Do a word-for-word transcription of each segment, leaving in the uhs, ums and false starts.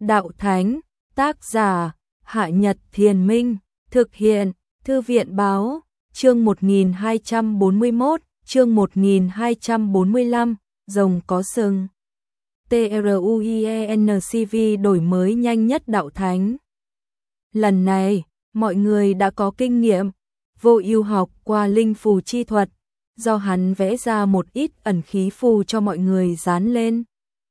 Đạo Thánh, tác giả, Hạ Nhật Thiền Minh, thực hiện, Thư viện Báo, chương một nghìn hai trăm bốn mươi mốt, chương một nghìn hai trăm bốn mươi lăm, rồng có sừng. TRUIENCV đổi mới nhanh nhất Đạo Thánh. Lần này, mọi người đã có kinh nghiệm, Vô Ưu học qua linh phù chi thuật, do hắn vẽ ra một ít ẩn khí phù cho mọi người dán lên.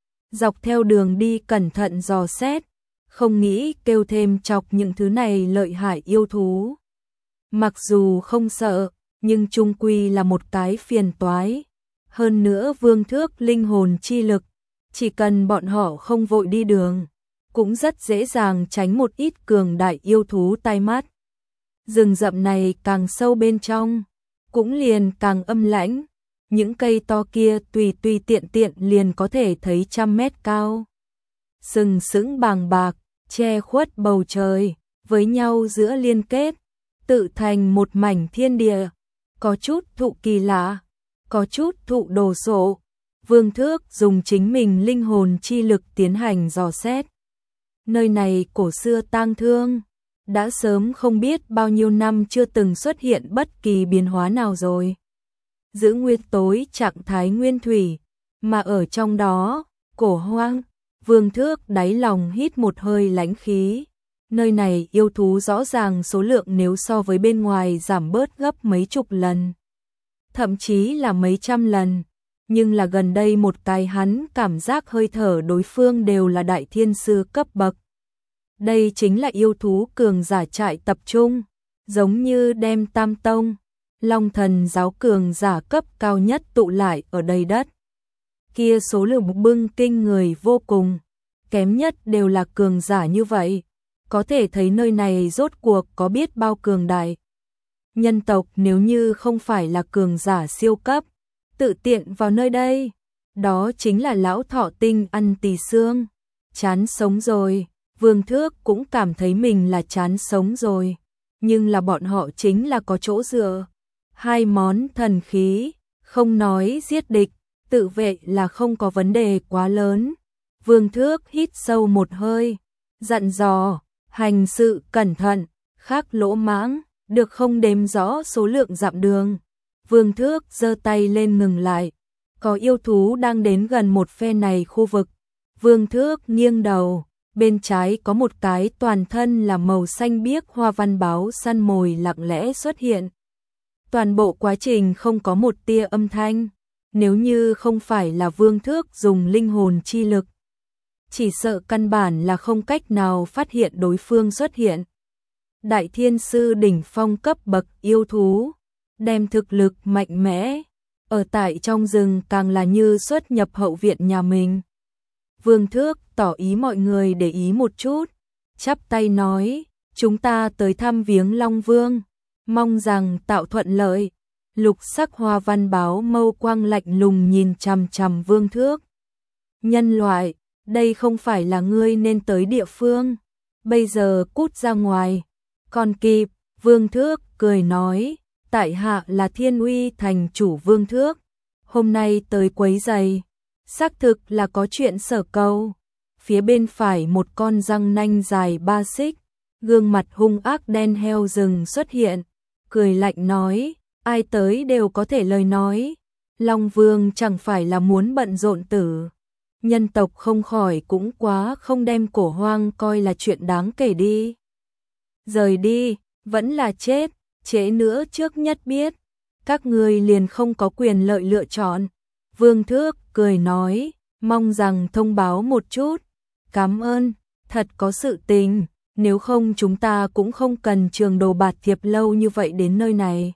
Dọc theo đường đi cẩn thận dò xét, không nghĩ kêu thêm chọc những thứ này lợi hại yêu thú. Mặc dù không sợ, nhưng chung quy là một cái phiền toái. Hơn nữa vương thước linh hồn chi lực, chỉ cần bọn họ không vội đi đường, cũng rất dễ dàng tránh một ít cường đại yêu thú tai mắt. Rừng rậm này càng sâu bên trong, cũng liền càng âm lãnh. Những cây to kia tùy tùy tiện tiện liền có thể thấy trăm mét cao. Sừng sững bàng bạc, che khuất bầu trời, với nhau giữa liên kết, tự thành một mảnh thiên địa. Có chút thụ kỳ lạ, có chút thụ đồ sộ. Vương Thước dùng chính mình linh hồn chi lực tiến hành dò xét. Nơi này cổ xưa tang thương, đã sớm không biết bao nhiêu năm chưa từng xuất hiện bất kỳ biến hóa nào rồi. Giữ nguyên tối trạng thái nguyên thủy, mà ở trong đó, cổ hoang. Vương Thước đáy lòng hít một hơi lãnh khí. Nơi này yêu thú rõ ràng số lượng nếu so với bên ngoài giảm bớt gấp mấy chục lần, thậm chí là mấy trăm lần. Nhưng là gần đây một cái hắn cảm giác hơi thở đối phương đều là đại thiên sư cấp bậc. Đây chính là yêu thú cường giả trại tập trung, giống như đem Tam Tông, Long Thần giáo cường giả cấp cao nhất tụ lại ở đây đất. Kia số lượng bưng kinh người vô cùng, kém nhất đều là cường giả như vậy, có thể thấy nơi này rốt cuộc có biết bao cường đại. Nhân tộc nếu như không phải là cường giả siêu cấp, tự tiện vào nơi đây, đó chính là lão thọ tinh ăn tỳ xương, chán sống rồi. Vương Thước cũng cảm thấy mình là chán sống rồi, nhưng là bọn họ chính là có chỗ dựa. Hai món thần khí, không nói giết địch, tự vệ là không có vấn đề quá lớn. Vương Thước hít sâu một hơi, dặn dò, hành sự cẩn thận, khác lỗ mãng, được không đếm rõ số lượng dặm đường. Vương Thước giơ tay lên ngừng lại, có yêu thú đang đến gần một phe này khu vực. Vương Thước nghiêng đầu, bên trái có một cái toàn thân là màu xanh biếc hoa văn báo săn mồi lặng lẽ xuất hiện. Toàn bộ quá trình không có một tia âm thanh, nếu như không phải là Vương Thước dùng linh hồn chi lực, chỉ sợ căn bản là không cách nào phát hiện đối phương xuất hiện. Đại thiên sư đỉnh phong cấp bậc yêu thú, đem thực lực mạnh mẽ, ở tại trong rừng càng là như xuất nhập hậu viện nhà mình. Vương Thước tỏ ý mọi người để ý một chút, chắp tay nói, chúng ta tới thăm viếng Long Vương, mong rằng tạo thuận lợi. Lục sắc hoa văn báo mâu quang lạnh lùng nhìn chằm chằm Vương Thước. Nhân loại, đây không phải là ngươi nên tới địa phương, bây giờ cút ra ngoài. Còn kịp, Vương Thước cười nói, tại hạ là Thiên Uy thành chủ Vương Thước, hôm nay tới quấy giày, xác thực là có chuyện sở cầu. Phía bên phải một con răng nanh dài ba xích, gương mặt hung ác đen heo rừng xuất hiện, cười lạnh nói, ai tới đều có thể lời nói. Long Vương chẳng phải là muốn bận rộn tử. Nhân tộc không khỏi cũng quá không đem cổ hoang coi là chuyện đáng kể đi. Rời đi, vẫn là chết, trễ nữa trước nhất biết, các người liền không có quyền lợi lựa chọn. Vương Thước cười nói, mong rằng thông báo một chút. Cảm ơn, thật có sự tình, nếu không chúng ta cũng không cần trường đồ bạt thiệp lâu như vậy đến nơi này.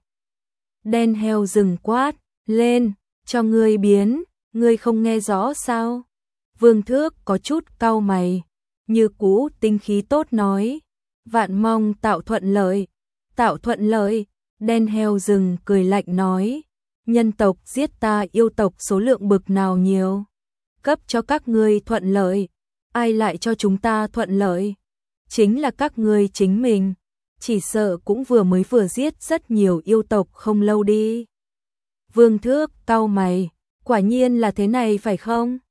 Đen heo rừng quát, lên, cho ngươi biến, ngươi không nghe rõ sao? Vương Thước có chút cau mày, như cũ tinh khí tốt nói, vạn mong tạo thuận lợi, tạo thuận lợi. Đen heo rừng cười lạnh nói, nhân tộc giết ta yêu tộc số lượng bực nào nhiều, cấp cho các ngươi thuận lợi, ai lại cho chúng ta thuận lợi? Chính là các ngươi chính mình, chỉ sợ cũng vừa mới vừa giết rất nhiều yêu tộc không lâu đi. Vương Thước cau mày, quả nhiên là thế này phải không?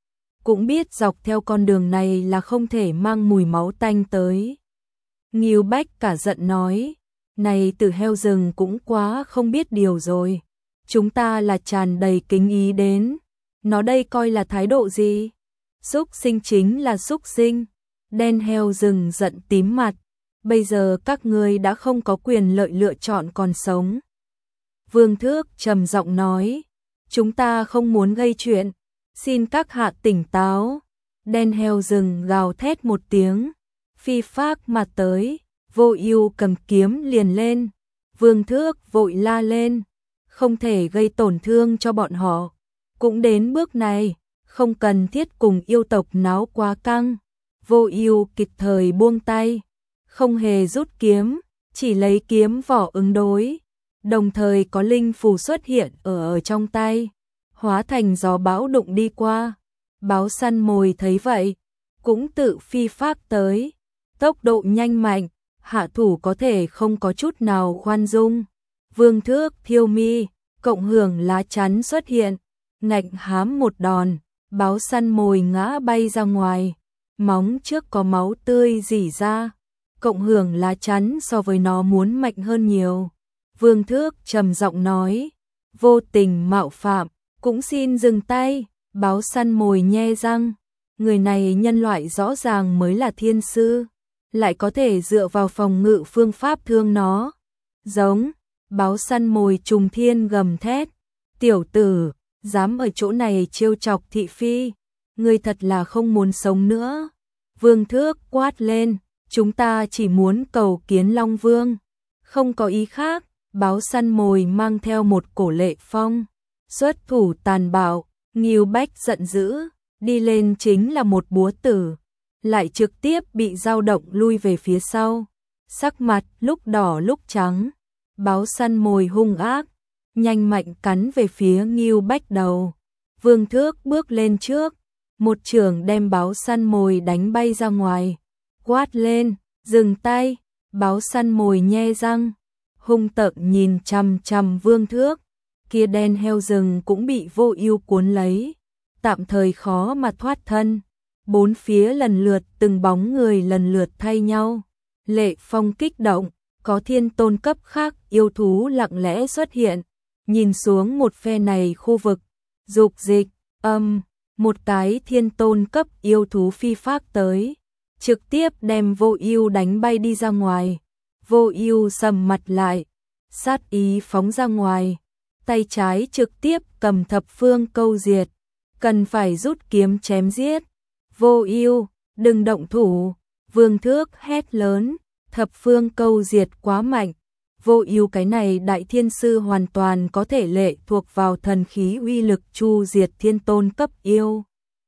cũng biết dọc theo con đường này là không thể mang mùi máu tanh tới. Ngưu Bách cả giận nói, này Tử heo rừng cũng quá không biết điều rồi. Chúng ta là tràn đầy kính ý đến, nó đây coi là thái độ gì? Súc sinh chính là súc sinh. Đen heo rừng giận tím mặt, bây giờ các ngươi đã không có quyền lợi lựa chọn còn sống. Vương Thước trầm giọng nói, chúng ta không muốn gây chuyện, xin các hạ tỉnh táo. Đen heo rừng gào thét một tiếng, phi phác mà tới, Vô Ưu cầm kiếm liền lên. Vương Thước vội la lên, không thể gây tổn thương cho bọn họ. Cũng đến bước này, không cần thiết cùng yêu tộc náo quá căng. Vô Ưu kịp thời buông tay, không hề rút kiếm, chỉ lấy kiếm vỏ ứng đối. Đồng thời có linh phù xuất hiện ở ở trong tay, hóa thành gió bão đụng đi qua. Báo săn mồi thấy vậy, cũng tự phi phác tới, tốc độ nhanh mạnh, hạ thủ có thể không có chút nào khoan dung. Vương Thước thiêu mi, cộng hưởng lá chắn xuất hiện, ngạnh hám một đòn, báo săn mồi ngã bay ra ngoài, móng trước có máu tươi rỉ ra, cộng hưởng lá chắn so với nó muốn mạnh hơn nhiều. Vương Thước trầm giọng nói, vô tình mạo phạm, cũng xin dừng tay. Báo săn mồi nhe răng, người này nhân loại rõ ràng mới là thiên sư, lại có thể dựa vào phòng ngự phương pháp thương nó. Giống, báo săn mồi trùng thiên gầm thét, tiểu tử, dám ở chỗ này trêu chọc thị phi, ngươi thật là không muốn sống nữa. Vương Thước quát lên, chúng ta chỉ muốn cầu kiến Long Vương, không có ý khác. Báo săn mồi mang theo một cổ lệ phong, xuất thủ tàn bạo. Ngưu Bách giận dữ, đi lên chính là một búa tử, lại trực tiếp bị dao động lui về phía sau. Sắc mặt lúc đỏ lúc trắng, báo săn mồi hung ác, nhanh mạnh cắn về phía Ngưu Bách đầu. Vương Thước bước lên trước, một chưởng đem báo săn mồi đánh bay ra ngoài, quát lên, dừng tay. Báo săn mồi nhe răng, hung tợn nhìn chằm chằm Vương Thước. Kia đen heo rừng cũng bị Vô Ưu cuốn lấy, tạm thời khó mà thoát thân. Bốn phía lần lượt từng bóng người lần lượt thay nhau. Lệ phong kích động, có thiên tôn cấp khác yêu thú lặng lẽ xuất hiện, nhìn xuống một phe này khu vực. Dục dịch, âm, một cái thiên tôn cấp yêu thú phi phác tới, trực tiếp đem Vô Ưu đánh bay đi ra ngoài. Vô Ưu sầm mặt lại, sát ý phóng ra ngoài. Tay trái trực tiếp cầm thập phương câu diệt, cần phải rút kiếm chém giết. Vô Ưu, đừng động thủ. Vương Thước hét lớn, thập phương câu diệt quá mạnh. Vô Ưu cái này đại thiên sư hoàn toàn có thể lệ thuộc vào thần khí uy lực chu diệt thiên tôn cấp yêu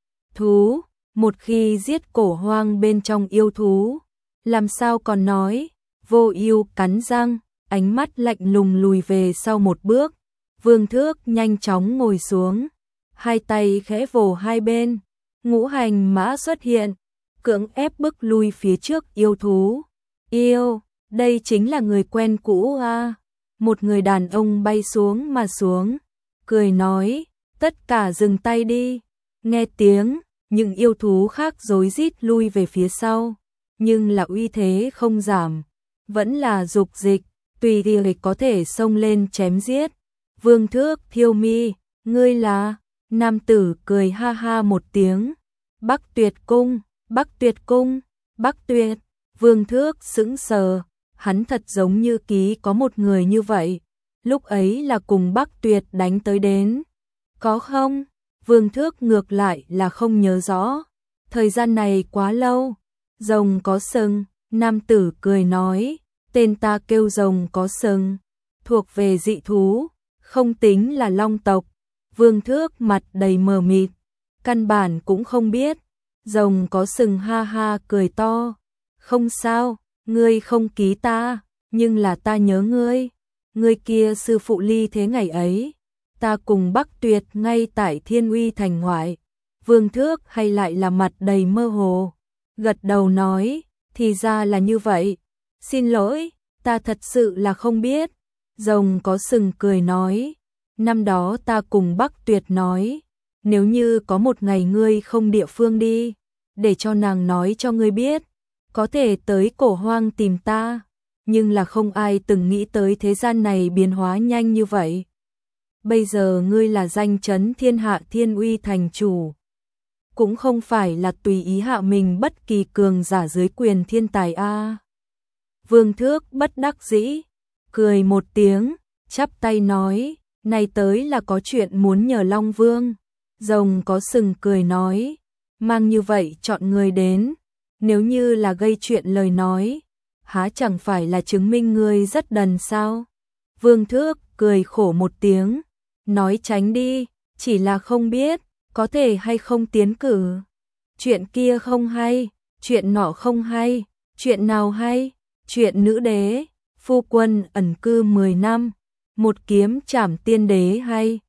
thú. Một khi giết cổ hoang bên trong yêu thú, làm sao còn nói. Vô Ưu cắn răng, ánh mắt lạnh lùng lùi về sau một bước. Vương Thước nhanh chóng ngồi xuống, hai tay khẽ vồ hai bên, ngũ hành mã xuất hiện, cưỡng ép bức lui phía trước yêu thú. Yêu, đây chính là người quen cũ à? Một người đàn ông bay xuống mà xuống, cười nói, tất cả dừng tay đi. Nghe tiếng, những yêu thú khác rối rít lui về phía sau, nhưng là uy thế không giảm, vẫn là dục dịch, tùy thì có thể xông lên chém giết. Vương Thước thiêu mi, ngươi là? Nam tử cười ha ha một tiếng, Bắc Tuyệt Cung, Bắc Tuyệt Cung, Bắc Tuyệt. Vương Thước sững sờ, hắn thật giống như ký có một người như vậy, lúc ấy là cùng Bắc Tuyệt đánh tới đến. Có không? Vương Thước ngược lại là không nhớ rõ, thời gian này quá lâu. Rồng có sừng, nam tử cười nói, tên ta kêu rồng có sừng, thuộc về dị thú, không tính là long tộc. Vương Thước mặt đầy mờ mịt, căn bản cũng không biết. Rồng có sừng ha ha cười to, không sao, ngươi không ký ta, nhưng là ta nhớ ngươi. Ngươi kia sư phụ ly thế ngày ấy, ta cùng Bắc Tuyệt ngay tại Thiên Uy thành ngoại. Vương Thước hay lại là mặt đầy mơ hồ, gật đầu nói, thì ra là như vậy, xin lỗi, ta thật sự là không biết. Rồng có sừng cười nói, năm đó ta cùng Bắc Tuyệt nói, nếu như có một ngày ngươi không địa phương đi, để cho nàng nói cho ngươi biết, có thể tới Cổ Hoang tìm ta, nhưng là không ai từng nghĩ tới thế gian này biến hóa nhanh như vậy. Bây giờ ngươi là danh chấn thiên hạ Thiên Uy thành chủ, cũng không phải là tùy ý hạ mình bất kỳ cường giả dưới quyền thiên tài a. Vương Thước bất đắc dĩ, cười một tiếng, chắp tay nói, này tới là có chuyện muốn nhờ Long Vương. Rồng có sừng cười nói, mang như vậy chọn người đến, nếu như là gây chuyện lời nói, há chẳng phải là chứng minh ngươi rất đần sao? Vương Thước cười khổ một tiếng, nói tránh đi, chỉ là không biết, có thể hay không tiến cử. Chuyện kia không hay, chuyện nọ không hay, chuyện nào hay? Chuyện nữ đế, phu quân ẩn cư mười năm, một kiếm trảm tiên đế hay?